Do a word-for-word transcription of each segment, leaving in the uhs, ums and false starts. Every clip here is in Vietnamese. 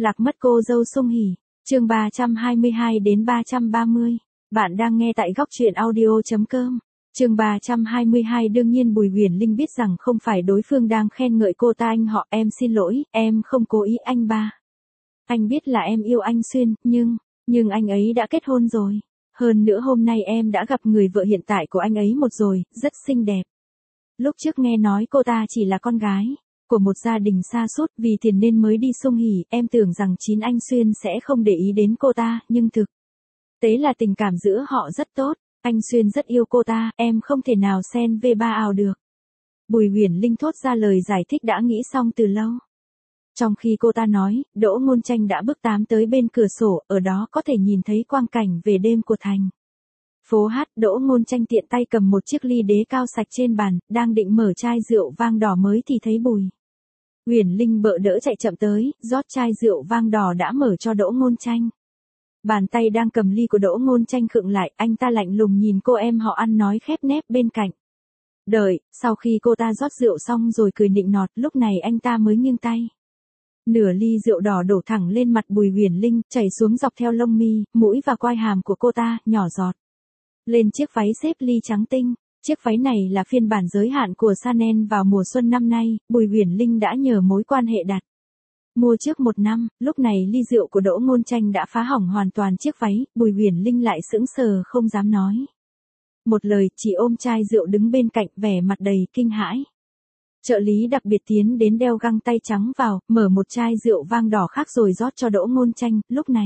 Lạc mất cô dâu Sung Hỉ. Chương ba trăm hai mươi hai đến ba trăm ba mươi. Bạn đang nghe tại góc truyện audio chấm com. Chương ba trăm hai mươi hai. Đương nhiên Bùi Huyền Linh biết rằng không phải đối phương đang khen ngợi cô ta. Anh họ, em xin lỗi, em không cố ý anh ba. Anh biết là em yêu anh Xuyên, nhưng, nhưng anh ấy đã kết hôn rồi. Hơn nữa hôm nay em đã gặp người vợ hiện tại của anh ấy một rồi, rất xinh đẹp. Lúc trước nghe nói cô ta chỉ là con gái của một gia đình xa sút, vì tiền nên mới đi Sung Hỉ, em tưởng rằng chín anh Xuyên sẽ không để ý đến cô ta, nhưng thực tế là tình cảm giữa họ rất tốt, anh Xuyên rất yêu cô ta, em không thể nào xen về ba ào được. Bùi Huyền Linh thốt ra lời giải thích đã nghĩ xong từ lâu. Trong khi cô ta nói, Đỗ Ngôn Tranh đã bước tám tới bên cửa sổ, ở đó có thể nhìn thấy quang cảnh về đêm của thành phố Hát. Đỗ Ngôn Tranh tiện tay cầm một chiếc ly đế cao sạch trên bàn, đang định mở chai rượu vang đỏ mới thì thấy Bùi Huyền Linh bợ đỡ chạy chậm tới, rót chai rượu vang đỏ đã mở cho Đỗ Ngôn Tranh. Bàn tay đang cầm ly của Đỗ Ngôn Tranh khựng lại, anh ta lạnh lùng nhìn cô em họ ăn nói khép nép bên cạnh. Đợi, sau khi cô ta rót rượu xong rồi cười nịnh nọt, lúc này anh ta mới nghiêng tay. Nửa ly rượu đỏ đổ thẳng lên mặt Bùi Huyền Linh, chảy xuống dọc theo lông mi, mũi và quai hàm của cô ta, nhỏ giọt lên chiếc váy xếp ly trắng tinh. Chiếc váy này là phiên bản giới hạn của Chanel vào mùa xuân năm nay, Bùi Huyền Linh đã nhờ mối quan hệ đặt mua trước một năm, lúc này ly rượu của Đỗ Ngôn Tranh đã phá hỏng hoàn toàn chiếc váy, Bùi Huyền Linh lại sững sờ không dám nói một lời, chỉ ôm chai rượu đứng bên cạnh vẻ mặt đầy kinh hãi. Trợ lý đặc biệt tiến đến đeo găng tay trắng vào, mở một chai rượu vang đỏ khác rồi rót cho Đỗ Ngôn Tranh, lúc này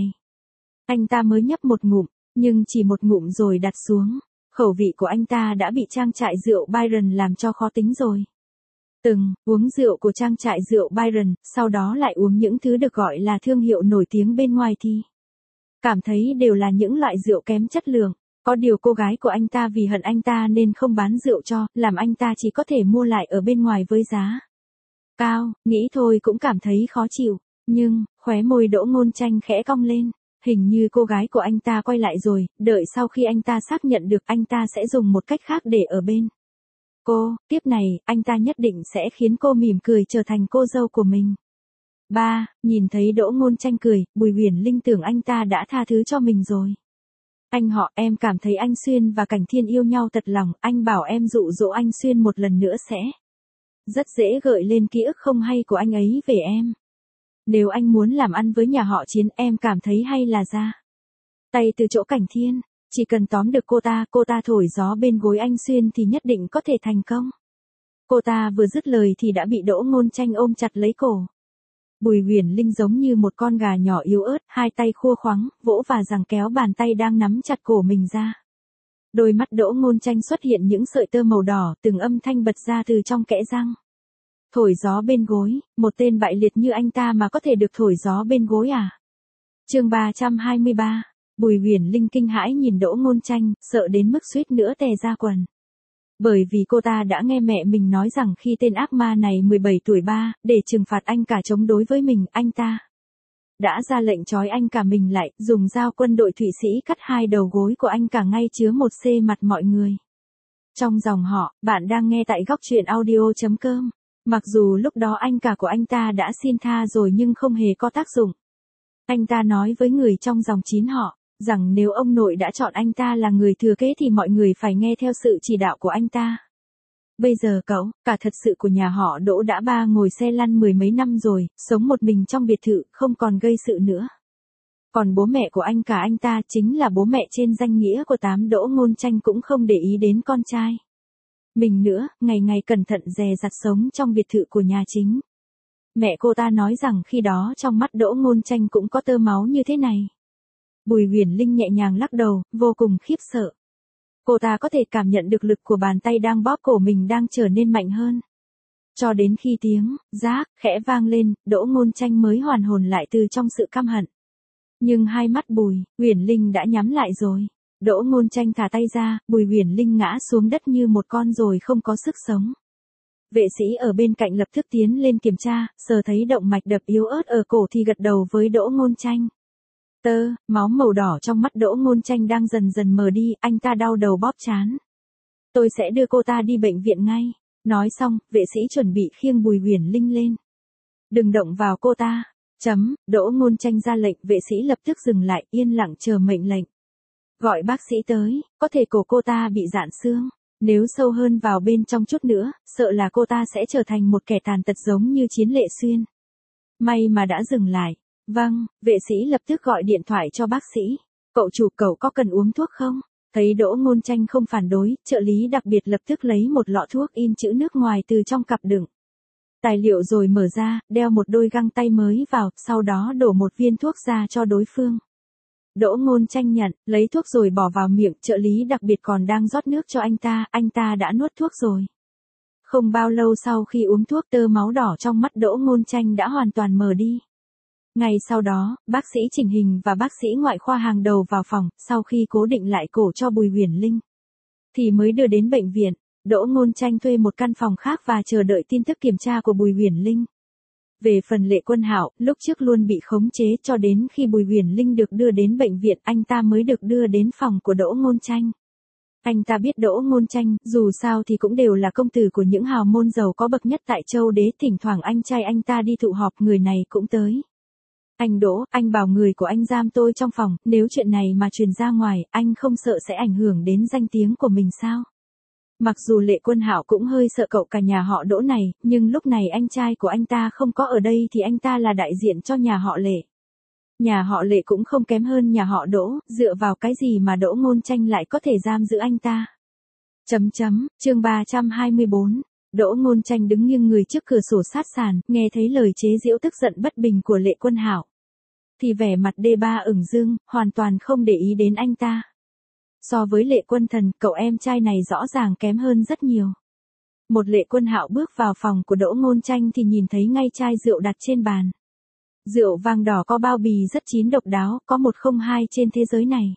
anh ta mới nhấp một ngụm, nhưng chỉ một ngụm rồi đặt xuống. Khẩu vị của anh ta đã bị trang trại rượu Byron làm cho khó tính rồi. Từng uống rượu của trang trại rượu Byron, sau đó lại uống những thứ được gọi là thương hiệu nổi tiếng bên ngoài thì cảm thấy đều là những loại rượu kém chất lượng. Có điều cô gái của anh ta vì hận anh ta nên không bán rượu cho, làm anh ta chỉ có thể mua lại ở bên ngoài với giá cao, nghĩ thôi cũng cảm thấy khó chịu. Nhưng, khóe môi Đỗ Ngôn Tranh khẽ cong lên. Hình như cô gái của anh ta quay lại rồi, đợi sau khi anh ta xác nhận được anh ta sẽ dùng một cách khác để ở bên cô, tiếp này, anh ta nhất định sẽ khiến cô mỉm cười trở thành cô dâu của mình. Ba, nhìn thấy Đỗ Ngôn Tranh cười, Bùi Huyền Linh tưởng anh ta đã tha thứ cho mình rồi. Anh họ, em cảm thấy anh Xuyên và Cảnh Thiên yêu nhau thật lòng, anh bảo em dụ dỗ anh Xuyên một lần nữa sẽ rất dễ gợi lên ký ức không hay của anh ấy về em. Nếu anh muốn làm ăn với nhà họ Chiến, em cảm thấy hay là ra tay từ chỗ Cảnh Thiên, chỉ cần tóm được cô ta, cô ta thổi gió bên gối anh Xuyên thì nhất định có thể thành công. Cô ta vừa dứt lời thì đã bị Đỗ Ngôn Tranh ôm chặt lấy cổ. Bùi Huyền Linh giống như một con gà nhỏ yếu ớt, hai tay khua khoắng, vỗ và giằng kéo bàn tay đang nắm chặt cổ mình ra. Đôi mắt Đỗ Ngôn Tranh xuất hiện những sợi tơ màu đỏ, từng âm thanh bật ra từ trong kẽ răng. Thổi gió bên gối, một tên bại liệt như anh ta mà có thể được thổi gió bên gối à? Chương ba trăm hai mươi ba. Bùi Huyền Linh kinh hãi nhìn Đỗ Ngôn Tranh, sợ đến mức suýt nữa tè ra quần. Bởi vì cô ta đã nghe mẹ mình nói rằng khi tên ác ma này mười bảy tuổi ba, để trừng phạt anh cả chống đối với mình, anh ta đã ra lệnh trói anh cả mình lại, dùng dao quân đội Thụy Sĩ cắt hai đầu gối của anh cả ngay chứa một xê mặt mọi người. Trong dòng họ, bạn đang nghe tại góc truyện audio chấm com. Mặc dù lúc đó anh cả của anh ta đã xin tha rồi nhưng không hề có tác dụng. Anh ta nói với người trong dòng chín họ, rằng nếu ông nội đã chọn anh ta là người thừa kế thì mọi người phải nghe theo sự chỉ đạo của anh ta. Bây giờ cậu, cả thật sự của nhà họ Đỗ đã ba ngồi xe lăn mười mấy năm rồi, sống một mình trong biệt thự, không còn gây sự nữa. Còn bố mẹ của anh cả anh ta chính là bố mẹ trên danh nghĩa của tám Đỗ Ngôn Tranh cũng không để ý đến con trai mình nữa, ngày ngày cẩn thận dè dặt sống trong biệt thự của nhà chính. Mẹ cô ta nói rằng khi đó trong mắt Đỗ Ngôn Tranh cũng có tơ máu như thế này. Bùi Huyền Linh nhẹ nhàng lắc đầu, vô cùng khiếp sợ. Cô ta có thể cảm nhận được lực của bàn tay đang bóp cổ mình đang trở nên mạnh hơn. Cho đến khi tiếng rác khẽ vang lên, Đỗ Ngôn Tranh mới hoàn hồn lại từ trong sự căm hận. Nhưng hai mắt Bùi Huyền Linh đã nhắm lại rồi. Đỗ Ngôn Tranh thả tay ra, Bùi Huyền Linh ngã xuống đất như một con rồi không có sức sống. Vệ sĩ ở bên cạnh lập tức tiến lên kiểm tra, sờ thấy động mạch đập yếu ớt ở cổ thì gật đầu với Đỗ Ngôn Tranh. Tơ, máu màu đỏ trong mắt Đỗ Ngôn Tranh đang dần dần mờ đi, anh ta đau đầu bóp trán. Tôi sẽ đưa cô ta đi bệnh viện ngay. Nói xong, vệ sĩ chuẩn bị khiêng Bùi Huyền Linh lên. Đừng động vào cô ta. Chấm, Đỗ Ngôn Tranh ra lệnh, vệ sĩ lập tức dừng lại, yên lặng chờ mệnh lệnh. Gọi bác sĩ tới, có thể cổ cô ta bị rạn xương. Nếu sâu hơn vào bên trong chút nữa, sợ là cô ta sẽ trở thành một kẻ tàn tật giống như Chiến Lệ Xuyên. May mà đã dừng lại. Vâng, vệ sĩ lập tức gọi điện thoại cho bác sĩ. Cậu chủ, cậu có cần uống thuốc không? Thấy Đỗ Ngôn Tranh không phản đối, trợ lý đặc biệt lập tức lấy một lọ thuốc in chữ nước ngoài từ trong cặp đựng tài liệu rồi mở ra, đeo một đôi găng tay mới vào, sau đó đổ một viên thuốc ra cho đối phương. Đỗ Ngôn Tranh nhận, lấy thuốc rồi bỏ vào miệng, trợ lý đặc biệt còn đang rót nước cho anh ta, anh ta đã nuốt thuốc rồi. Không bao lâu sau khi uống thuốc, tơ máu đỏ trong mắt Đỗ Ngôn Tranh đã hoàn toàn mờ đi. Ngay sau đó, bác sĩ chỉnh hình và bác sĩ ngoại khoa hàng đầu vào phòng, sau khi cố định lại cổ cho Bùi Huyền Linh, thì mới đưa đến bệnh viện. Đỗ Ngôn Tranh thuê một căn phòng khác và chờ đợi tin tức kiểm tra của Bùi Huyền Linh. Về phần Lệ Quân Hạo, lúc trước luôn bị khống chế, cho đến khi Bùi Huyền Linh được đưa đến bệnh viện, anh ta mới được đưa đến phòng của Đỗ Ngôn Tranh. Anh ta biết Đỗ Ngôn Tranh, dù sao thì cũng đều là công tử của những hào môn giàu có bậc nhất tại châu đế, thỉnh thoảng anh trai anh ta đi tụ họp, người này cũng tới. Anh Đỗ, anh bảo người của anh giam tôi trong phòng, nếu chuyện này mà truyền ra ngoài, anh không sợ sẽ ảnh hưởng đến danh tiếng của mình sao? Mặc dù Lệ Quân Hạo cũng hơi sợ cậu cả nhà họ Đỗ này, nhưng lúc này anh trai của anh ta không có ở đây thì anh ta là đại diện cho nhà họ Lệ. Nhà họ Lệ cũng không kém hơn nhà họ Đỗ, dựa vào cái gì mà Đỗ Ngôn Tranh lại có thể giam giữ anh ta? Chấm chấm, chương ba trăm hai mươi bốn. Đỗ Ngôn Tranh đứng nghiêng người trước cửa sổ sát sàn, nghe thấy lời chế giễu tức giận bất bình của Lệ Quân Hạo, thì vẻ mặt đê ba ửng dương, hoàn toàn không để ý đến anh ta. So với Lệ Quân Thần, cậu em trai này rõ ràng kém hơn rất nhiều. Một Lệ Quân Hạo bước vào phòng của Đỗ Ngôn Tranh thì nhìn thấy ngay chai rượu đặt trên bàn. Rượu vang đỏ có bao bì rất chín độc đáo, có một không hai trên thế giới này.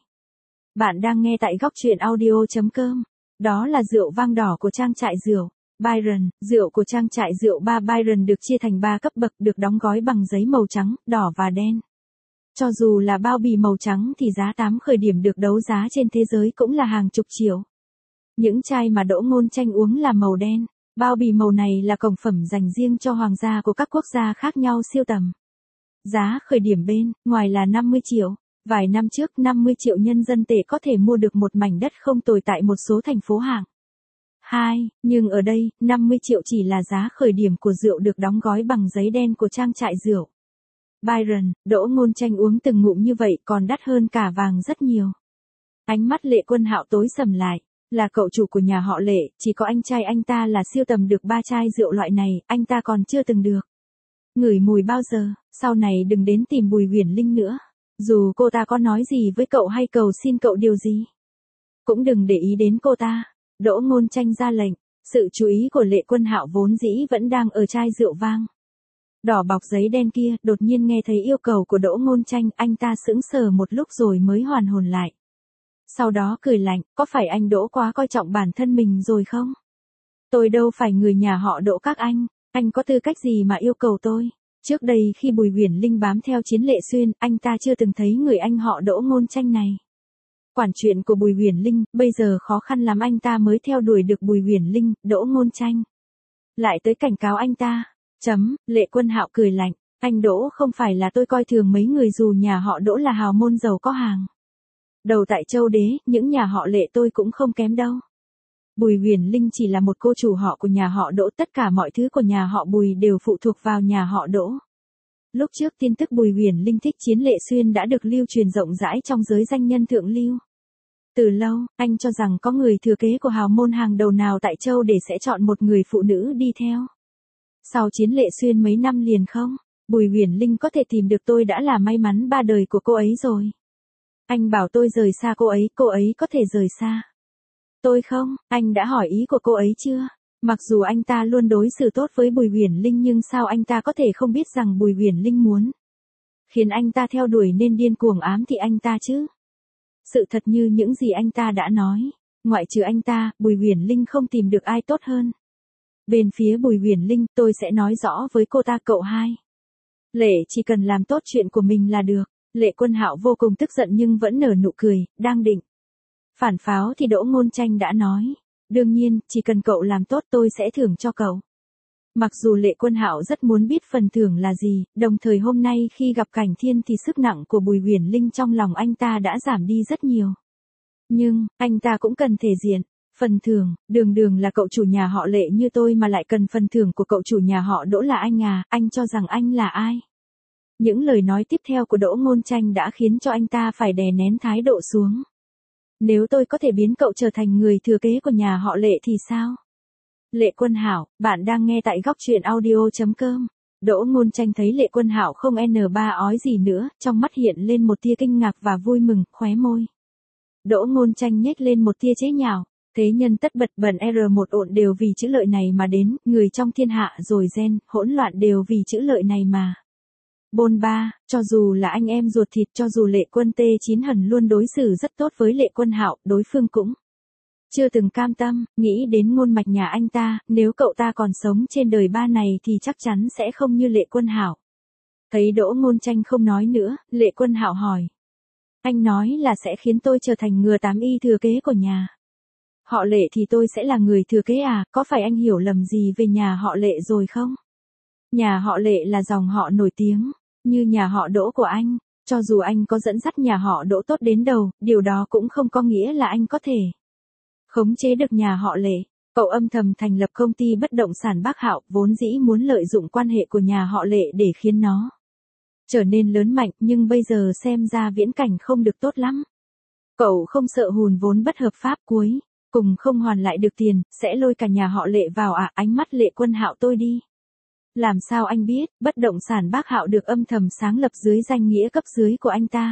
Bạn đang nghe tại góc truyện audio chấm com. Đó là rượu vang đỏ của trang trại rượu Byron. Rượu của trang trại rượu ba Byron được chia thành ba cấp bậc, được đóng gói bằng giấy màu trắng, đỏ và đen. Cho dù là bao bì màu trắng thì giá tám khởi điểm được đấu giá trên thế giới cũng là hàng chục triệu. Những chai mà Đỗ Ngôn Tranh uống là màu đen. Bao bì màu này là cổng phẩm dành riêng cho hoàng gia của các quốc gia khác nhau siêu tầm. Giá khởi điểm bên ngoài là năm mươi triệu. Vài năm trước năm mươi triệu nhân dân tệ có thể mua được một mảnh đất không tồi tại một số thành phố hạng hai, nhưng ở đây, năm mươi triệu chỉ là giá khởi điểm của rượu được đóng gói bằng giấy đen của trang trại rượu Byron. Đỗ Ngôn Tranh uống từng ngụm như vậy còn đắt hơn cả vàng rất nhiều. Ánh mắt Lệ Quân Hạo tối sầm lại, là cậu chủ của nhà họ Lệ, chỉ có anh trai anh ta là siêu tầm được ba chai rượu loại này, anh ta còn chưa từng được ngửi mùi bao giờ. Sau này đừng đến tìm Bùi Huyền Linh nữa. Dù cô ta có nói gì với cậu hay cầu xin cậu điều gì, cũng đừng để ý đến cô ta. Đỗ Ngôn Tranh ra lệnh. Sự chú ý của Lệ Quân Hạo vốn dĩ vẫn đang ở chai rượu vang đỏ bọc giấy đen kia, đột nhiên nghe thấy yêu cầu của Đỗ Ngôn Tranh, anh ta sững sờ một lúc rồi mới hoàn hồn lại. Sau đó cười lạnh, có phải anh Đỗ quá coi trọng bản thân mình rồi không? Tôi đâu phải người nhà họ Đỗ các anh, anh có tư cách gì mà yêu cầu tôi? Trước đây khi Bùi Huyền Linh bám theo Chiến Lệ Xuyên, anh ta chưa từng thấy người anh họ Đỗ Ngôn Tranh này quản chuyện của Bùi Huyền Linh, bây giờ khó khăn lắm anh ta mới theo đuổi được Bùi Huyền Linh, Đỗ Ngôn Tranh lại tới cảnh cáo anh ta. Chấm, Lệ Quân Hạo cười lạnh, anh Đỗ, không phải là tôi coi thường mấy người dù nhà họ Đỗ là hào môn giàu có hàng đầu tại châu đế, những nhà họ Lệ tôi cũng không kém đâu. Bùi Huyền Linh chỉ là một cô chủ họ của nhà họ Đỗ, tất cả mọi thứ của nhà họ Bùi đều phụ thuộc vào nhà họ Đỗ. Lúc trước tin tức Bùi Huyền Linh thích Chiến Lệ Xuyên đã được lưu truyền rộng rãi trong giới danh nhân thượng lưu. Từ lâu, anh cho rằng có người thừa kế của hào môn hàng đầu nào tại châu để sẽ chọn một người phụ nữ đi theo sau Chiến Lệ Xuyên mấy năm liền không? Bùi Huyền Linh có thể tìm được tôi đã là may mắn ba đời của cô ấy rồi. Anh bảo tôi rời xa cô ấy, cô ấy có thể rời xa tôi không? Anh đã hỏi ý của cô ấy chưa? Mặc dù anh ta luôn đối xử tốt với Bùi Huyền Linh nhưng sao anh ta có thể không biết rằng Bùi Huyền Linh muốn khiến anh ta theo đuổi nên điên cuồng ám thị anh ta chứ? Sự thật như những gì anh ta đã nói, ngoại trừ anh ta, Bùi Huyền Linh không tìm được ai tốt hơn. Bên phía Bùi Huyền Linh, tôi sẽ nói rõ với cô ta, cậu hai Lệ chỉ cần làm tốt chuyện của mình là được. Lệ Quân Hạo vô cùng tức giận nhưng vẫn nở nụ cười, đang định phản pháo thì Đỗ Ngôn Tranh đã nói, đương nhiên, chỉ cần cậu làm tốt tôi sẽ thưởng cho cậu Mặc dù Lệ Quân Hạo rất muốn biết phần thưởng là gì, đồng thời hôm nay khi gặp Cảnh Thiên thì sức nặng của Bùi Huyền Linh trong lòng anh ta đã giảm đi rất nhiều. Nhưng, anh ta cũng cần thể diện. Phần thưởng, đường đường là cậu chủ nhà họ Lệ như tôi mà lại cần phần thưởng của cậu chủ nhà họ Đỗ là anh à, anh cho rằng anh là ai? Những lời nói tiếp theo của Đỗ Ngôn Tranh đã khiến cho anh ta phải đè nén thái độ xuống. Nếu tôi có thể biến cậu trở thành người thừa kế của nhà họ Lệ thì sao? Lệ Quân Hạo, bạn đang nghe tại góc truyện audio chấm com. Đỗ Ngôn Tranh thấy Lệ Quân Hạo không n ba ói gì nữa, trong mắt hiện lên một tia kinh ngạc và vui mừng, khóe môi. Đỗ Ngôn Tranh nhếch lên một tia chế nhạo, thế nhân tất bật bẩn R một ộn đều vì chữ lợi này mà đến, người trong thiên hạ rồi gen, hỗn loạn đều vì chữ lợi này mà. Bôn ba, cho dù là anh em ruột thịt, cho dù Lệ Quân T chín hẳn luôn đối xử rất tốt với Lệ Quân Hạo, đối phương cũng chưa từng cam tâm, nghĩ đến ngôn mạch nhà anh ta, nếu cậu ta còn sống trên đời ba này thì chắc chắn sẽ không như Lệ Quân Hạo. Thấy Đỗ Ngôn Tranh không nói nữa, Lệ Quân Hạo hỏi. Anh nói là sẽ khiến tôi trở thành ngừa tám y thừa kế của nhà họ Lệ thì tôi sẽ là người thừa kế à, có phải anh hiểu lầm gì về nhà họ Lệ rồi không? Nhà họ Lệ là dòng họ nổi tiếng, như nhà họ Đỗ của anh, cho dù anh có dẫn dắt nhà họ Đỗ tốt đến đầu, điều đó cũng không có nghĩa là anh có thể khống chế được nhà họ Lệ. Cậu âm thầm thành lập công ty bất động sản Bác Hạo, vốn dĩ muốn lợi dụng quan hệ của nhà họ Lệ để khiến nó trở nên lớn mạnh, nhưng bây giờ xem ra viễn cảnh không được tốt lắm. Cậu không sợ hùn vốn bất hợp pháp cuối cùng không hoàn lại được tiền, sẽ lôi cả nhà họ Lệ vào à? Ánh mắt Lệ Quân Hạo tôi đi. Làm sao anh biết, bất động sản Bác Hạo được âm thầm sáng lập dưới danh nghĩa cấp dưới của anh ta.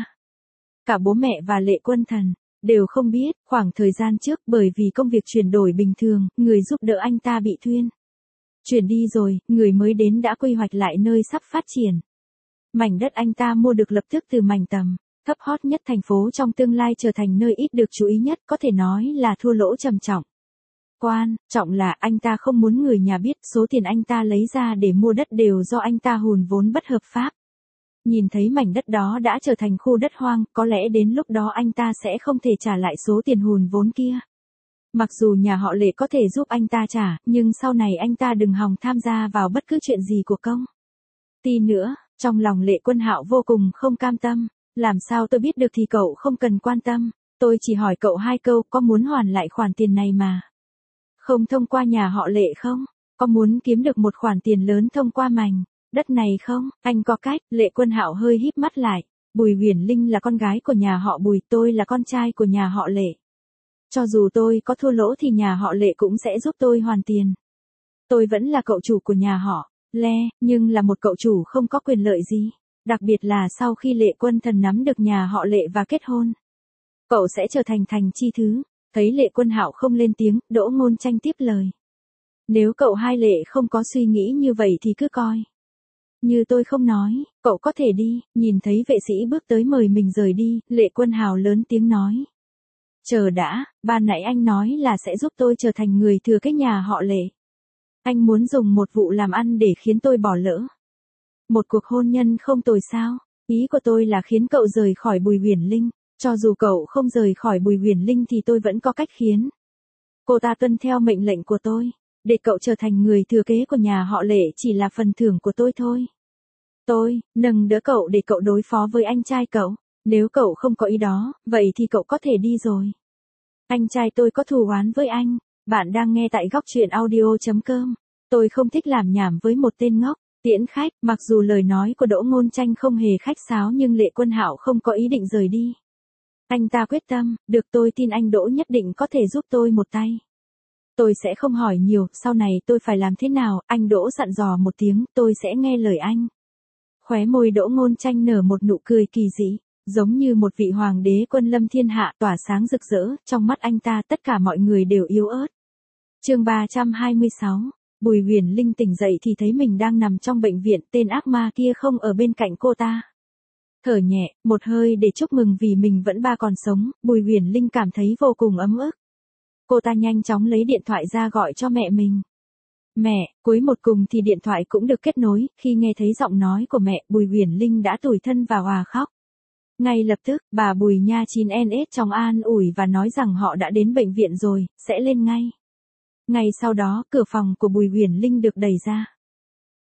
Cả bố mẹ và Lệ Quân Thần đều không biết, khoảng thời gian trước bởi vì công việc chuyển đổi bình thường, người giúp đỡ anh ta bị thuyên chuyển đi rồi, người mới đến đã quy hoạch lại nơi sắp phát triển. Mảnh đất anh ta mua được lập tức từ mảnh tầm thấp hot nhất thành phố trong tương lai trở thành nơi ít được chú ý nhất, có thể nói là thua lỗ trầm trọng. Quan trọng là anh ta không muốn người nhà biết số tiền anh ta lấy ra để mua đất đều do anh ta hùn vốn bất hợp pháp. Nhìn thấy mảnh đất đó đã trở thành khu đất hoang, có lẽ đến lúc đó anh ta sẽ không thể trả lại số tiền hùn vốn kia. Mặc dù nhà họ Lệ có thể giúp anh ta trả, nhưng sau này anh ta đừng hòng tham gia vào bất cứ chuyện gì của công ty nữa. Trong lòng Lệ Quân Hạo vô cùng không cam tâm. Làm sao tôi biết được thì cậu không cần quan tâm. Tôi chỉ hỏi cậu hai câu, có muốn hoàn lại khoản tiền này mà không thông qua nhà họ Lệ không? Có muốn kiếm được một khoản tiền lớn thông qua mảnh đất này không? Anh có cách. Lệ Quân Hạo hơi híp mắt lại. Bùi Huyền Linh là con gái của nhà họ Bùi, tôi là con trai của nhà họ Lệ. Cho dù tôi có thua lỗ thì nhà họ Lệ cũng sẽ giúp tôi hoàn tiền. Tôi vẫn là cậu chủ của nhà họ Lê, nhưng là một cậu chủ không có quyền lợi gì. Đặc biệt là sau khi Lệ Quân Thần nắm được nhà họ Lệ và kết hôn, cậu sẽ trở thành thành chi thứ. Thấy Lệ Quân Hạo không lên tiếng, Đỗ Ngôn Tranh tiếp lời. Nếu cậu hai Lệ không có suy nghĩ như vậy thì cứ coi như tôi không nói, cậu có thể đi. Nhìn thấy vệ sĩ bước tới mời mình rời đi, Lệ Quân Hạo lớn tiếng nói. Chờ đã, ban nãy anh nói là sẽ giúp tôi trở thành người thừa kế nhà họ Lệ. Anh muốn dùng một vụ làm ăn để khiến tôi bỏ lỡ một cuộc hôn nhân không tồi sao? Ý của tôi là khiến cậu rời khỏi Bùi Huyền Linh. Cho dù cậu không rời khỏi Bùi Huyền Linh thì tôi vẫn có cách khiến cô ta tuân theo mệnh lệnh của tôi. Để cậu trở thành người thừa kế của nhà họ Lệ chỉ là phần thưởng của tôi thôi. Tôi, nâng đỡ cậu để cậu đối phó với anh trai cậu. Nếu cậu không có ý đó, vậy thì cậu có thể đi rồi. Anh trai tôi có thù oán với anh. Bạn đang nghe tại góc truyện audio chấm com. Tôi không thích làm nhảm với một tên ngốc. Tiễn khách, mặc dù lời nói của Đỗ Ngôn Tranh không hề khách sáo nhưng Lệ Quân Hạo không có ý định rời đi. Anh ta quyết tâm, được, tôi tin anh Đỗ nhất định có thể giúp tôi một tay. Tôi sẽ không hỏi nhiều, sau này tôi phải làm thế nào, anh Đỗ dặn dò một tiếng, tôi sẽ nghe lời anh. Khóe môi Đỗ Ngôn Tranh nở một nụ cười kỳ dị, giống như một vị hoàng đế quân lâm thiên hạ tỏa sáng rực rỡ, trong mắt anh ta tất cả mọi người đều yếu ớt. Chương ba trăm hai mươi sáu. Bùi Huyền Linh tỉnh dậy thì thấy mình đang nằm trong bệnh viện, tên ác ma kia không ở bên cạnh cô ta. Thở nhẹ, một hơi để chúc mừng vì mình vẫn ba còn sống, Bùi Huyền Linh cảm thấy vô cùng ấm ức. Cô ta nhanh chóng lấy điện thoại ra gọi cho mẹ mình. Mẹ, cuối một cùng thì điện thoại cũng được kết nối, khi nghe thấy giọng nói của mẹ, Bùi Huyền Linh đã tủi thân và òa khóc. Ngay lập tức, bà Bùi Nha chín en ét trong an ủi và nói rằng họ đã đến bệnh viện rồi, sẽ lên ngay. Ngay sau đó, cửa phòng của Bùi Huyền Linh được đẩy ra.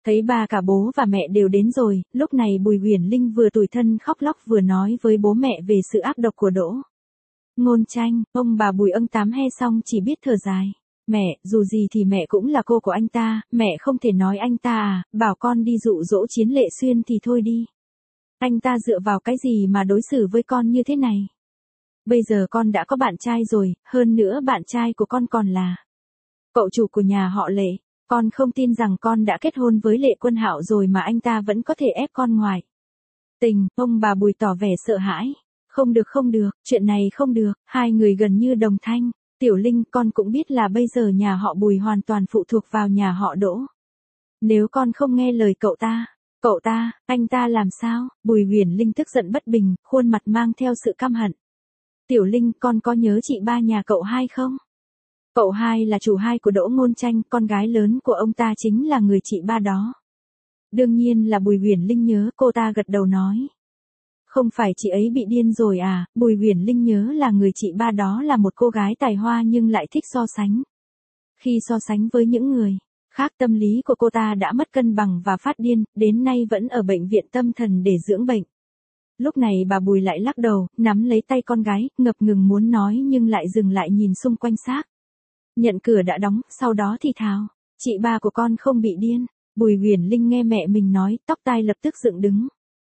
Thấy ba cả bố và mẹ đều đến rồi, lúc này Bùi Huyền Linh vừa tủi thân khóc lóc vừa nói với bố mẹ về sự ác độc của Đỗ Ngôn Tranh. Ông bà Bùi Ân Tám he xong chỉ biết thở dài. Mẹ, dù gì thì mẹ cũng là cô của anh ta, mẹ không thể nói anh ta à, bảo con đi dụ dỗ Chiến Lệ Xuyên thì thôi đi. Anh ta dựa vào cái gì mà đối xử với con như thế này? Bây giờ con đã có bạn trai rồi, hơn nữa bạn trai của con còn là cậu chủ của nhà họ Lệ. Con không tin rằng con đã kết hôn với Lệ Quân Hạo rồi mà anh ta vẫn có thể ép con ngoài tình. Ông bà Bùi tỏ vẻ sợ hãi. Không được không được, chuyện này không được. Hai người gần như đồng thanh. Tiểu Linh, con cũng biết là bây giờ nhà họ Bùi hoàn toàn phụ thuộc vào nhà họ Đỗ. Nếu con không nghe lời cậu ta, cậu ta, anh ta làm sao? Bùi Huyền Linh tức giận bất bình, khuôn mặt mang theo sự căm hận. Tiểu Linh, con có nhớ chị ba nhà cậu hai không? Cậu hai là chủ hai của Đỗ Ngôn Tranh, con gái lớn của ông ta chính là người chị ba đó. Đương nhiên là Bùi Huyền Linh nhớ, cô ta gật đầu nói. Không phải chị ấy bị điên rồi à? Bùi Huyền Linh nhớ là người chị ba đó là một cô gái tài hoa nhưng lại thích so sánh. Khi so sánh với những người khác, tâm lý của cô ta đã mất cân bằng và phát điên, đến nay vẫn ở bệnh viện tâm thần để dưỡng bệnh. Lúc này bà Bùi lại lắc đầu, nắm lấy tay con gái, ngập ngừng muốn nói nhưng lại dừng lại nhìn xung quanh xác. Nhận cửa đã đóng, sau đó thì thào, chị ba của con không bị điên. Bùi Huyền Linh nghe mẹ mình nói, tóc tai lập tức dựng đứng.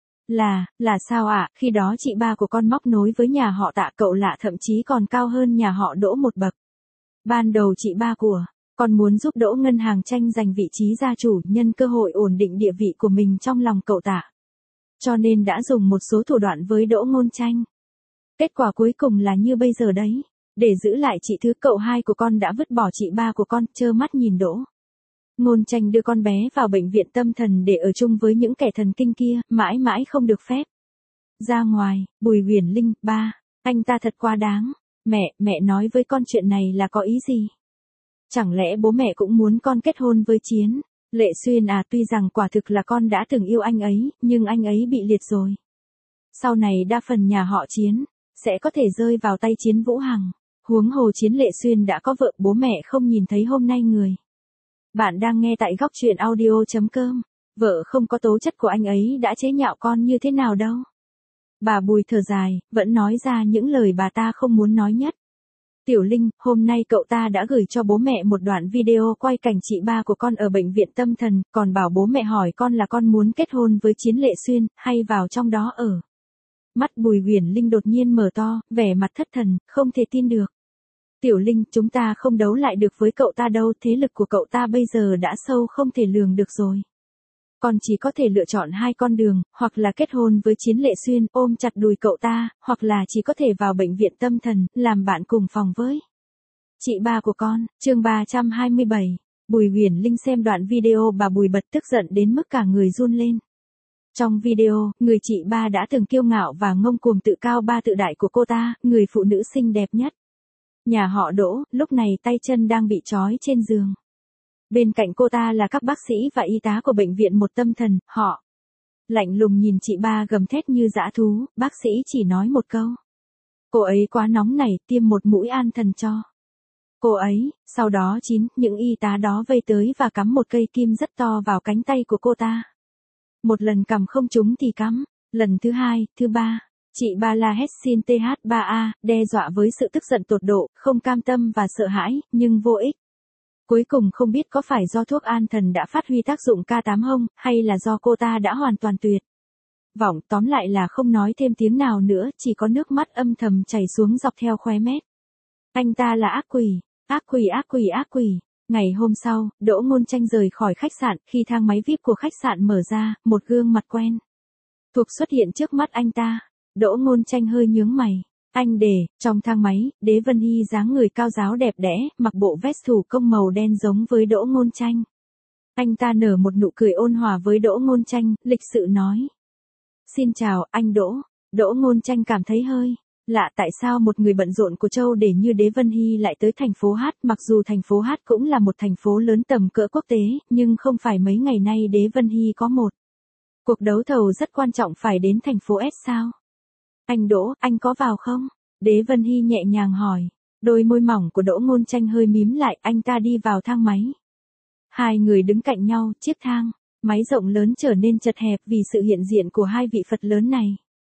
Là, là sao ạ? À? Khi đó chị ba của con móc nối với nhà họ Tạ, cậu lạ, thậm chí còn cao hơn nhà họ Đỗ một bậc. Ban đầu chị ba của con muốn giúp Đỗ Ngân Hàng tranh giành vị trí gia chủ, nhân cơ hội ổn định địa vị của mình trong lòng cậu Tạ. Cho nên đã dùng một số thủ đoạn với Đỗ Ngôn Tranh. Kết quả cuối cùng là như bây giờ đấy. Để giữ lại chị thứ, cậu hai của con đã vứt bỏ chị ba của con, trơ mắt nhìn Đỗ Ngôn Tranh đưa con bé vào bệnh viện tâm thần để ở chung với những kẻ thần kinh kia, mãi mãi không được phép ra ngoài. Bùi Huyền Linh, ba, anh ta thật quá đáng. Mẹ, mẹ nói với con chuyện này là có ý gì? Chẳng lẽ bố mẹ cũng muốn con kết hôn với Chiến Lệ Xuyên à? Tuy rằng quả thực là con đã từng yêu anh ấy, nhưng anh ấy bị liệt rồi. Sau này đa phần nhà họ Chiến sẽ có thể rơi vào tay Chiến Vũ Hằng. Huống hồ Chiến Lệ Xuyên đã có vợ, bố mẹ không nhìn thấy hôm nay người. Bạn đang nghe tại góc truyện audio chấm com. Vợ không có tố chất của anh ấy đã chế nhạo con như thế nào đâu. Bà Bùi thở dài, vẫn nói ra những lời bà ta không muốn nói nhất. Tiểu Linh, hôm nay cậu ta đã gửi cho bố mẹ một đoạn video quay cảnh chị ba của con ở bệnh viện tâm thần, còn bảo bố mẹ hỏi con là con muốn kết hôn với Chiến Lệ Xuyên, hay vào trong đó ở. Mắt Bùi Huyền Linh đột nhiên mở to, vẻ mặt thất thần, không thể tin được. Tiểu Linh, chúng ta không đấu lại được với cậu ta đâu, thế lực của cậu ta bây giờ đã sâu không thể lường được rồi. Con chỉ có thể lựa chọn hai con đường, hoặc là kết hôn với Chiến Lệ Xuyên, ôm chặt đùi cậu ta, hoặc là chỉ có thể vào bệnh viện tâm thần, làm bạn cùng phòng với chị ba của con. Chương ba trăm hai mươi bảy. Bùi Huyền Linh xem đoạn video bà Bùi bật tức giận đến mức cả người run lên. Trong video, người chị ba đã từng kiêu ngạo và ngông cuồng tự cao ba tự đại của cô ta, người phụ nữ xinh đẹp nhất nhà họ Đỗ, lúc này tay chân đang bị trói trên giường. Bên cạnh cô ta là các bác sĩ và y tá của bệnh viện một tâm thần, họ lạnh lùng nhìn chị ba gầm thét như dã thú, bác sĩ chỉ nói một câu. Cô ấy quá nóng nảy, tiêm một mũi an thần cho cô ấy, sau đó chín, những y tá đó vây tới và cắm một cây kim rất to vào cánh tay của cô ta. Một lần cầm không trúng thì cắm, lần thứ hai, thứ ba. Chị ba la hét xin T H ba A, đe dọa với sự tức giận tột độ, không cam tâm và sợ hãi, nhưng vô ích. Cuối cùng không biết có phải do thuốc an thần đã phát huy tác dụng ca tám không, hay là do cô ta đã hoàn toàn tuyệt vọng, tóm lại là không nói thêm tiếng nào nữa, chỉ có nước mắt âm thầm chảy xuống dọc theo khóe mép. Anh ta là ác quỷ, ác quỷ ác quỷ ác quỷ. Ngày hôm sau, Đỗ Ngôn Tranh rời khỏi khách sạn, khi thang máy vi ai pi của khách sạn mở ra, một gương mặt quen thuộc xuất hiện trước mắt anh ta. Đỗ Ngôn Tranh hơi nhướng mày. Anh Đề, trong thang máy, Đế Vân Hy dáng người cao ráo đẹp đẽ, mặc bộ vest thủ công màu đen giống với Đỗ Ngôn Tranh. Anh ta nở một nụ cười ôn hòa với Đỗ Ngôn Tranh, lịch sự nói. Xin chào, anh Đỗ. Đỗ Ngôn Tranh cảm thấy hơi lạ, tại sao một người bận rộn của châu để như Đế Vân Hy lại tới thành phố Hát, mặc dù thành phố Hát cũng là một thành phố lớn tầm cỡ quốc tế, nhưng không phải mấy ngày nay Đế Vân Hy có một cuộc đấu thầu rất quan trọng phải đến thành phố S sao? Anh Đỗ, anh có vào không? Đế Vân Hy nhẹ nhàng hỏi. Đôi môi mỏng của Đỗ Ngôn Tranh hơi mím lại, anh ta đi vào thang máy. Hai người đứng cạnh nhau, chiếc thang Máy rộng lớn trở nên chật hẹp vì sự hiện diện của hai vị Phật lớn này.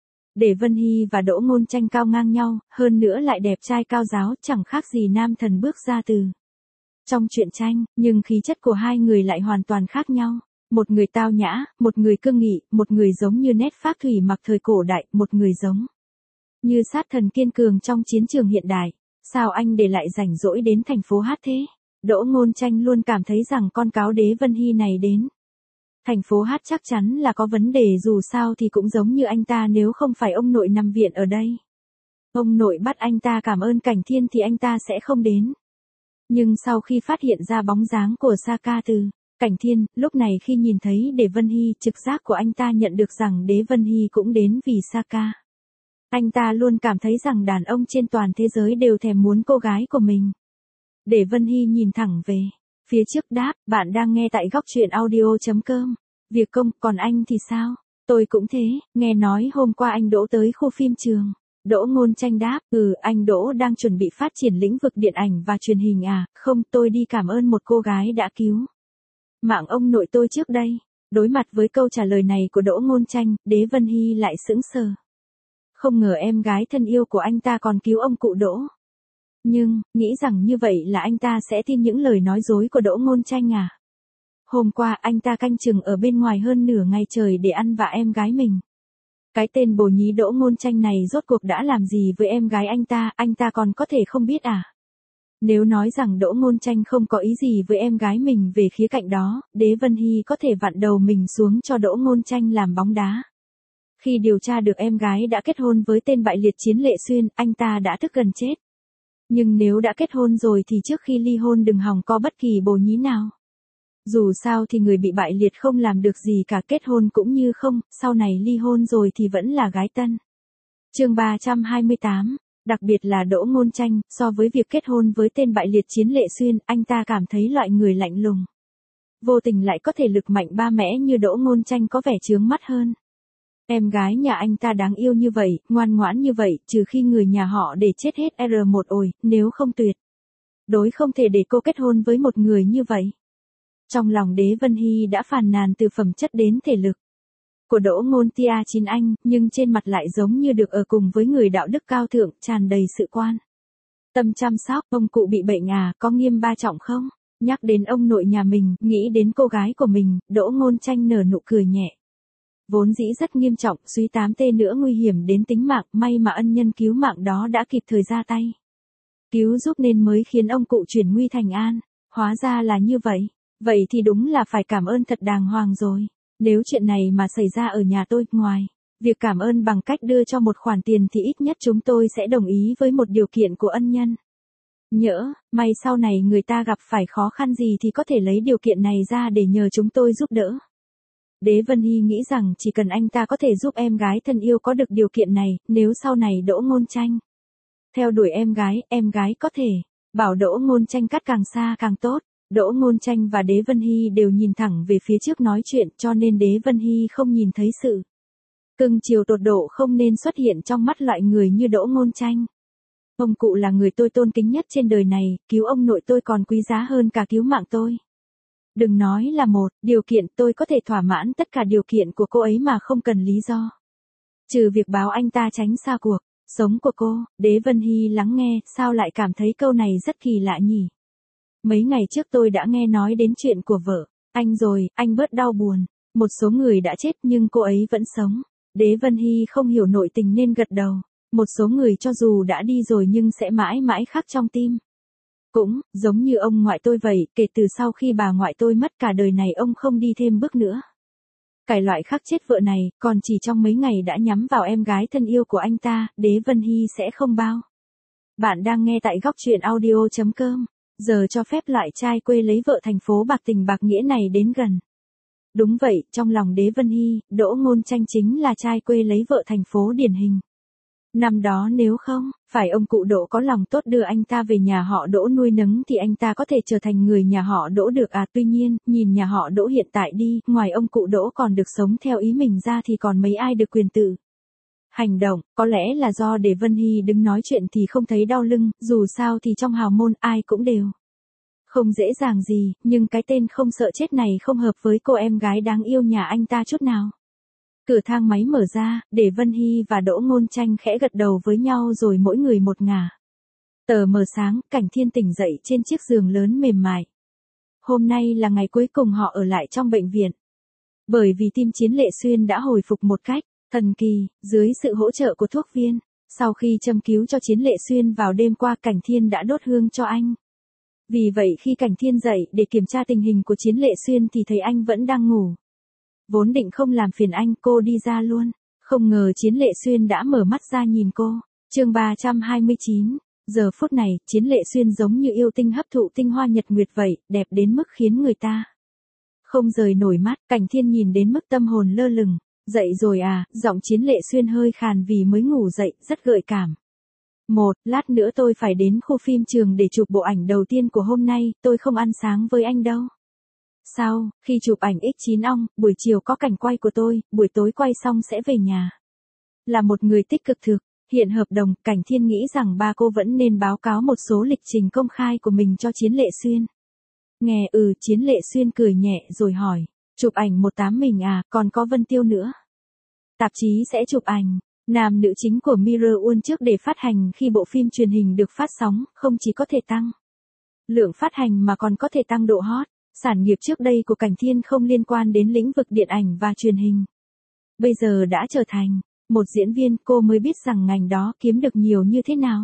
Để Vân Hy và Đỗ Ngôn Tranh cao ngang nhau, hơn nữa lại đẹp trai cao giáo, chẳng khác gì nam thần bước ra từ trong truyện tranh, nhưng khí chất của hai người lại hoàn toàn khác nhau. Một người tao nhã, một người cương nghị, một người giống như nét phác thủy mặc thời cổ đại, một người giống như sát thần kiên cường trong chiến trường hiện đại. Sao anh để lại rảnh rỗi đến thành phố hát thế? Đỗ Ngôn Tranh luôn cảm thấy rằng con cáo đế Vân Hy này đến thành phố hát chắc chắn là có vấn đề, dù sao thì cũng giống như anh ta, nếu không phải ông nội nằm viện ở đây, ông nội bắt anh ta cảm ơn Cảnh Thiên thì anh ta sẽ không đến. Nhưng sau khi phát hiện ra bóng dáng của Saka từ Cảnh Thiên, lúc này khi nhìn thấy Đế Vân Hy, trực giác của anh ta nhận được rằng Đế Vân Hy cũng đến vì Saka. Anh ta luôn cảm thấy rằng đàn ông trên toàn thế giới đều thèm muốn cô gái của mình. Đế Vân Hy nhìn thẳng về phía trước đáp, bạn đang nghe tại góc truyện audio chấm com. Việc công, còn anh thì sao? Tôi cũng thế, nghe nói hôm qua anh Đỗ tới khu phim trường. Đỗ Ngôn Tranh đáp, ừ, anh Đỗ đang chuẩn bị phát triển lĩnh vực điện ảnh và truyền hình à? Không, tôi đi cảm ơn một cô gái đã cứu mạng ông nội tôi trước đây. Đối mặt với câu trả lời này của Đỗ Ngôn Tranh, Đế Vân Hy lại sững sờ. Không ngờ em gái thân yêu của anh ta còn cứu ông cụ Đỗ. Nhưng, nghĩ rằng như vậy là anh ta sẽ tin những lời nói dối của Đỗ Ngôn Tranh à? Hôm qua anh ta canh chừng ở bên ngoài hơn nửa ngày trời để ăn vạ em gái mình. Cái tên bồ nhí Đỗ Ngôn Tranh này rốt cuộc đã làm gì với em gái anh ta, anh ta còn có thể không biết à? Nếu nói rằng Đỗ Ngôn Tranh không có ý gì với em gái mình về khía cạnh đó, Đế Vân Hy có thể vặn đầu mình xuống cho Đỗ Ngôn Tranh làm bóng đá. Khi điều tra được em gái đã kết hôn với tên bại liệt Chiến Lệ Xuyên, anh ta đã tức gần chết. Nhưng nếu đã kết hôn rồi thì trước khi ly hôn đừng hòng có bất kỳ bồ nhí nào. Dù sao thì người bị bại liệt không làm được gì cả, kết hôn cũng như không, sau này ly hôn rồi thì vẫn là gái tân. Chương ba trăm hai mươi tám, đặc biệt là Đỗ Ngôn Tranh, so với việc kết hôn với tên bại liệt Chiến Lệ Xuyên, anh ta cảm thấy loại người lạnh lùng, vô tình lại có thể lực mạnh ba mẽ như Đỗ Ngôn Tranh có vẻ chướng mắt hơn. Em gái nhà anh ta đáng yêu như vậy, ngoan ngoãn như vậy, trừ khi người nhà họ để chết hết R một ồi, nếu không tuyệt đối không thể để cô kết hôn với một người như vậy. Trong lòng Đế Vân Hy đã phàn nàn từ phẩm chất đến thể lực của Đỗ Ngôn Tia chín anh, nhưng trên mặt lại giống như được ở cùng với người đạo đức cao thượng, tràn đầy sự quan tâm chăm sóc. Ông cụ bị bệnh à, có nghiêm ba trọng không? Nhắc đến ông nội nhà mình, nghĩ đến cô gái của mình, Đỗ Ngôn Tranh nở nụ cười nhẹ. Vốn dĩ rất nghiêm trọng, suy tám tê nữa nguy hiểm đến tính mạng, may mà ân nhân cứu mạng đó đã kịp thời ra tay cứu giúp nên mới khiến ông cụ chuyển nguy thành an. Hóa ra là như vậy. Vậy thì đúng là phải cảm ơn thật đàng hoàng rồi. Nếu chuyện này mà xảy ra ở nhà tôi, ngoài việc cảm ơn bằng cách đưa cho một khoản tiền thì ít nhất chúng tôi sẽ đồng ý với một điều kiện của ân nhân. Nhỡ, may sau này người ta gặp phải khó khăn gì thì có thể lấy điều kiện này ra để nhờ chúng tôi giúp đỡ. Đế Vân Hy nghĩ rằng chỉ cần anh ta có thể giúp em gái thân yêu có được điều kiện này, nếu sau này Đỗ Ngôn Tranh theo đuổi em gái, em gái có thể bảo Đỗ Ngôn Tranh cắt càng xa càng tốt. Đỗ Ngôn Tranh và Đế Vân Hy đều nhìn thẳng về phía trước nói chuyện, cho nên Đế Vân Hy không nhìn thấy sự cưng chiều tột độ không nên xuất hiện trong mắt loại người như Đỗ Ngôn Tranh. Ông cụ là người tôi tôn kính nhất trên đời này, cứu ông nội tôi còn quý giá hơn cả cứu mạng tôi. Đừng nói là một điều kiện, tôi có thể thỏa mãn tất cả điều kiện của cô ấy mà không cần lý do. Trừ việc báo anh ta tránh xa cuộc sống của cô. Đế Vân Hy lắng nghe, sao lại cảm thấy câu này rất kỳ lạ nhỉ? Mấy ngày trước tôi đã nghe nói đến chuyện của vợ anh rồi, anh bớt đau buồn. Một số người đã chết nhưng cô ấy vẫn sống. Đế Vân Hy không hiểu nội tình nên gật đầu. Một số người cho dù đã đi rồi nhưng sẽ mãi mãi khắc trong tim. Cũng, giống như ông ngoại tôi vậy, kể từ sau khi bà ngoại tôi mất cả đời này ông không đi thêm bước nữa. Cái loại khắc chết vợ này, còn chỉ trong mấy ngày đã nhắm vào em gái thân yêu của anh ta, Đế Vân Hy sẽ không bao. Bạn đang nghe tại góc truyện audio chấm com. Giờ cho phép loại trai quê lấy vợ thành phố bạc tình bạc nghĩa này đến gần. Đúng vậy, trong lòng Đế Vân Hy, Đỗ Ngôn Tranh chính là trai quê lấy vợ thành phố điển hình. Năm đó nếu không phải ông cụ Đỗ có lòng tốt đưa anh ta về nhà họ Đỗ nuôi nấng thì anh ta có thể trở thành người nhà họ Đỗ được à? Tuy nhiên, nhìn nhà họ Đỗ hiện tại đi, ngoài ông cụ Đỗ còn được sống theo ý mình ra thì còn mấy ai được quyền tự hành động. Có lẽ là do Đế Vân Hy đứng nói chuyện thì không thấy đau lưng, dù sao thì trong hào môn ai cũng đều Không dễ dàng gì, nhưng cái tên không sợ chết này không hợp với cô em gái đáng yêu nhà anh ta chút nào. Cửa thang máy mở ra, để Vân Hy và Đỗ Ngôn Tranh khẽ gật đầu với nhau rồi mỗi người một ngả. Tờ mờ sáng, Cảnh Thiên tỉnh dậy trên chiếc giường lớn mềm mại. Hôm nay là ngày cuối cùng họ ở lại trong bệnh viện. Bởi vì tim Chiến Lệ Xuyên đã hồi phục một cách thần kỳ, dưới sự hỗ trợ của thuốc viên. Sau khi châm cứu cho Chiến Lệ Xuyên vào đêm qua, Cảnh Thiên đã đốt hương cho anh. Vì vậy khi Cảnh Thiên dậy để kiểm tra tình hình của Chiến Lệ Xuyên thì thấy anh vẫn đang ngủ. Vốn định không làm phiền anh, cô đi ra luôn. Không ngờ Chiến Lệ Xuyên đã mở mắt ra nhìn cô. Chương ba trăm hai mươi chín. Giờ phút này, Chiến Lệ Xuyên giống như yêu tinh hấp thụ tinh hoa nhật nguyệt vậy, đẹp đến mức khiến người ta không rời nổi mắt. Cảnh Thiên nhìn đến mức tâm hồn lơ lửng. Dậy rồi à, giọng Chiến Lệ Xuyên hơi khàn vì mới ngủ dậy, rất gợi cảm. Một, lát nữa tôi phải đến khu phim trường để chụp bộ ảnh đầu tiên của hôm nay, tôi không ăn sáng với anh đâu. Sau, khi chụp ảnh ích chín ong, buổi chiều có cảnh quay của tôi, buổi tối quay xong sẽ về nhà. Là một người tích cực thực, hiện hợp đồng, Cảnh Thiên nghĩ rằng ba cô vẫn nên báo cáo một số lịch trình công khai của mình cho Chiến Lệ Xuyên. Nghe ừ, Chiến Lệ Xuyên cười nhẹ rồi hỏi, chụp ảnh một tám mình à, còn có Vân Tiêu nữa. Tạp chí sẽ chụp ảnh nam nữ chính của Mirror World trước để phát hành khi bộ phim truyền hình được phát sóng, không chỉ có thể tăng lượng phát hành mà còn có thể tăng độ hot. Sản nghiệp trước đây của Cảnh Thiên không liên quan đến lĩnh vực điện ảnh và truyền hình. Bây giờ đã trở thành một diễn viên, cô mới biết rằng ngành đó kiếm được nhiều như thế nào.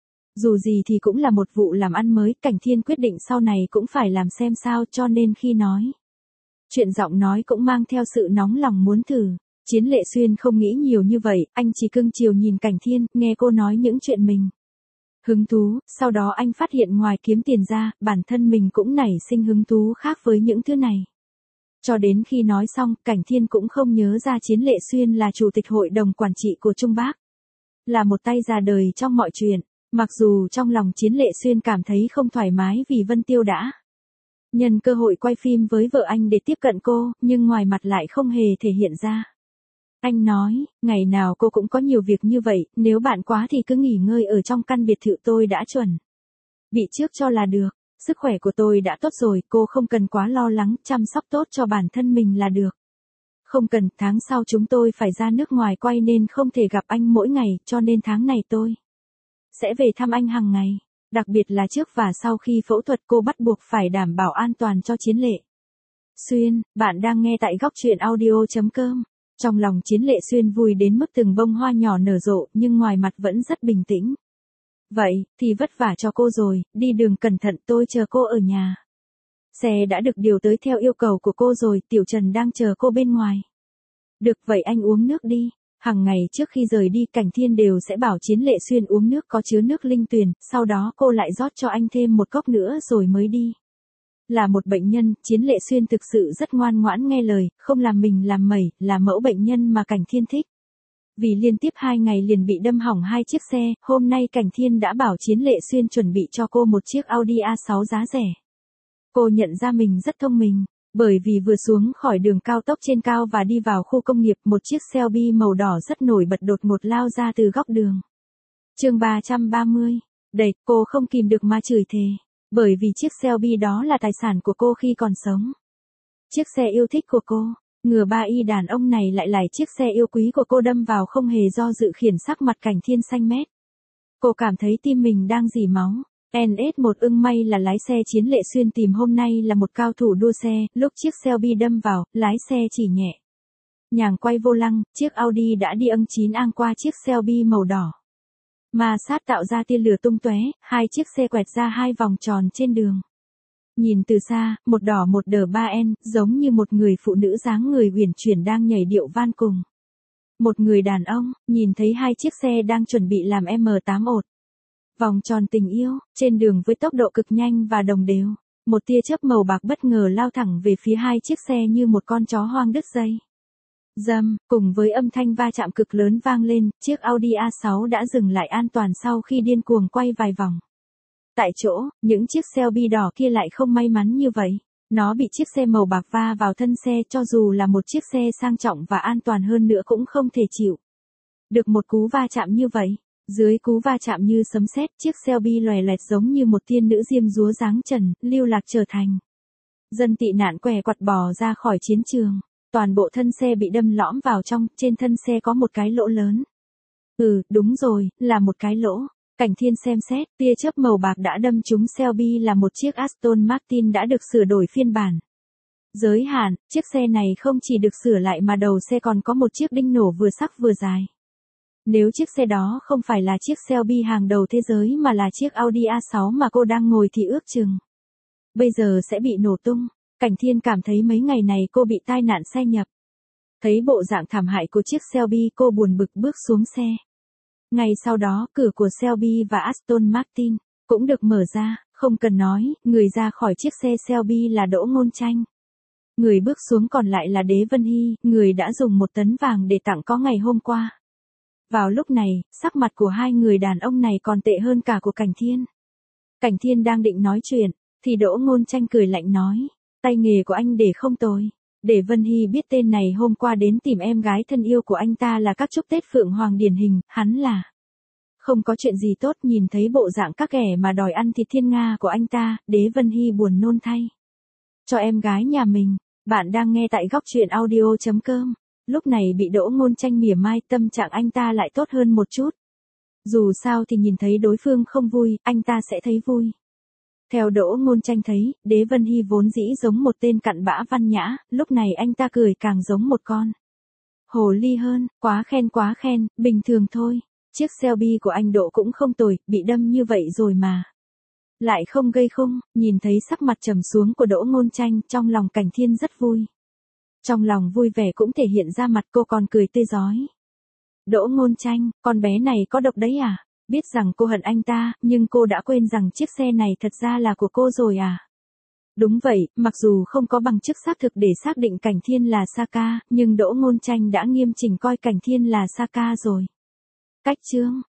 Dù gì thì cũng là một vụ làm ăn mới, Cảnh Thiên quyết định sau này cũng phải làm xem sao, cho nên khi nói chuyện giọng nói cũng mang theo sự nóng lòng muốn thử. Chiến Lệ Xuyên không nghĩ nhiều như vậy, anh chỉ cưng chiều nhìn Cảnh Thiên, nghe cô nói những chuyện mình hứng thú, sau đó anh phát hiện ngoài kiếm tiền ra, bản thân mình cũng nảy sinh hứng thú khác với những thứ này. Cho đến khi nói xong, Cảnh Thiên cũng không nhớ ra Chiến Lệ Xuyên là chủ tịch hội đồng quản trị của Trung Bác. Là một tay già đời trong mọi chuyện, mặc dù trong lòng Chiến Lệ Xuyên cảm thấy không thoải mái vì Vân Tiêu đã nhân cơ hội quay phim với vợ anh để tiếp cận cô, nhưng ngoài mặt lại không hề thể hiện ra. Anh nói, ngày nào cô cũng có nhiều việc như vậy, nếu bạn quá thì cứ nghỉ ngơi ở trong căn biệt thự tôi đã chuẩn bị trước cho là được. Sức khỏe của tôi đã tốt rồi, cô không cần quá lo lắng, chăm sóc tốt cho bản thân mình là được. Không cần, tháng sau chúng tôi phải ra nước ngoài quay nên không thể gặp anh mỗi ngày, cho nên tháng này tôi sẽ về thăm anh hàng ngày. Đặc biệt là trước và sau khi phẫu thuật, cô bắt buộc phải đảm bảo an toàn cho Chiến Lệ Xuyên. Bạn đang nghe tại góc truyện audio chấm com. Trong lòng Chiến Lệ Xuyên vui đến mức từng bông hoa nhỏ nở rộ, nhưng ngoài mặt vẫn rất bình tĩnh. Vậy, thì vất vả cho cô rồi, đi đường cẩn thận, tôi chờ cô ở nhà. Xe đã được điều tới theo yêu cầu của cô rồi, Tiểu Trần đang chờ cô bên ngoài. Được vậy anh uống nước đi. Hằng ngày trước khi rời đi, Cảnh Thiên đều sẽ bảo Chiến Lệ Xuyên uống nước có chứa nước linh tuyền, sau đó cô lại rót cho anh thêm một cốc nữa rồi mới đi. Là một bệnh nhân, Chiến Lệ Xuyên thực sự rất ngoan ngoãn nghe lời, không làm mình làm mẩy, là mẫu bệnh nhân mà Cảnh Thiên thích. Vì liên tiếp hai ngày liền bị đâm hỏng hai chiếc xe, hôm nay Cảnh Thiên đã bảo Chiến Lệ Xuyên chuẩn bị cho cô một chiếc Audi a sáu giá rẻ. Cô nhận ra mình rất thông minh, bởi vì vừa xuống khỏi đường cao tốc trên cao và đi vào khu công nghiệp, một chiếc Shelby màu đỏ rất nổi bật đột ngột lao ra từ góc đường. Chương ba trăm ba mươi. Đẩy, cô không kìm được mà chửi thề. Bởi vì chiếc Shelby đó là tài sản của cô khi còn sống. Chiếc xe yêu thích của cô, ngừa ba y đàn ông này lại là chiếc xe yêu quý của cô, đâm vào không hề do dự khiển sắc mặt Cảnh Thiên xanh mét. Cô cảm thấy tim mình đang rỉ máu. en ét một ưng may là lái xe Chiến Lệ Xuyên tìm hôm nay là một cao thủ đua xe, lúc chiếc Shelby đâm vào, lái xe chỉ nhẹ nhàng quay vô lăng, chiếc Audi đã đi âng chín ang qua chiếc Shelby màu đỏ. Ma sát tạo ra tia lửa tung tóe, hai chiếc xe quẹt ra hai vòng tròn trên đường. Nhìn từ xa, một đỏ một đờ ba en, giống như một người phụ nữ dáng người uyển chuyển đang nhảy điệu van cùng một người đàn ông, nhìn thấy hai chiếc xe đang chuẩn bị làm em tám ột. Vòng tròn tình yêu, trên đường với tốc độ cực nhanh và đồng đều. Một tia chớp màu bạc bất ngờ lao thẳng về phía hai chiếc xe như một con chó hoang đứt dây. Rầm, cùng với âm thanh va chạm cực lớn vang lên, chiếc Audi a sáu đã dừng lại an toàn sau khi điên cuồng quay vài vòng. Tại chỗ, những chiếc Shelby đỏ kia lại không may mắn như vậy. Nó bị chiếc xe màu bạc va vào thân xe, cho dù là một chiếc xe sang trọng và an toàn hơn nữa cũng không thể chịu được một cú va chạm như vậy. Dưới cú va chạm như sấm sét, chiếc Shelby lòe loẹt giống như một tiên nữ diêm dúa dáng trần, lưu lạc trở thành dân tị nạn què quặt bò ra khỏi chiến trường. Toàn bộ thân xe bị đâm lõm vào trong, trên thân xe có một cái lỗ lớn. Ừ, đúng rồi, là một cái lỗ. Cảnh Thiên xem xét, tia chớp màu bạc đã đâm trúng Shelby là một chiếc Aston Martin đã được sửa đổi phiên bản giới hạn, chiếc xe này không chỉ được sửa lại mà đầu xe còn có một chiếc đinh nổ vừa sắc vừa dài. Nếu chiếc xe đó không phải là chiếc Shelby hàng đầu thế giới mà là chiếc Audi a sáu mà cô đang ngồi thì ước chừng bây giờ sẽ bị nổ tung. Cảnh Thiên cảm thấy mấy ngày này cô bị tai nạn xe nhập. Thấy bộ dạng thảm hại của chiếc Shelby, cô buồn bực bước xuống xe. Ngay sau đó, cửa của Shelby và Aston Martin cũng được mở ra, không cần nói, người ra khỏi chiếc xe Shelby là Đỗ Ngôn Tranh. Người bước xuống còn lại là Đế Vân Hy, người đã dùng một tấn vàng để tặng có ngày hôm qua. Vào lúc này, sắc mặt của hai người đàn ông này còn tệ hơn cả của Cảnh Thiên. Cảnh Thiên đang định nói chuyện, thì Đỗ Ngôn Tranh cười lạnh nói, tay nghề của anh để không tồi. Để Vân Hy biết tên này hôm qua đến tìm em gái thân yêu của anh ta là các chúc Tết Phượng Hoàng điển hình, hắn là không có chuyện gì tốt. Nhìn thấy bộ dạng các kẻ mà đòi ăn thịt thiên nga của anh ta, Đế Vân Hy buồn nôn thay cho em gái nhà mình. Bạn đang nghe tại góc truyện audio chấm com. Lúc này bị Đỗ Ngôn Tranh mỉa mai, tâm trạng anh ta lại tốt hơn một chút. Dù sao thì nhìn thấy đối phương không vui, anh ta sẽ thấy vui. Theo Đỗ Ngôn Tranh thấy, Đế Vân Hy vốn dĩ giống một tên cặn bã văn nhã, lúc này anh ta cười càng giống một con hồ ly hơn. Quá khen quá khen, bình thường thôi. Chiếc Shelby của anh Đỗ cũng không tồi, bị đâm như vậy rồi mà lại không gây khung. Nhìn thấy sắc mặt trầm xuống của Đỗ Ngôn Tranh, trong lòng Cảnh Thiên rất vui. Trong lòng vui vẻ cũng thể hiện ra mặt, cô còn cười tươi rói. Đỗ Ngôn Tranh, con bé này có độc đấy à? Biết rằng cô hận anh ta, nhưng cô đã quên rằng chiếc xe này thật ra là của cô rồi à? Đúng vậy, mặc dù không có bằng chứng xác thực để xác định Cảnh Thiên là Saka, nhưng Đỗ Ngôn Tranh đã nghiêm chỉnh coi Cảnh Thiên là Saka rồi. Cách chương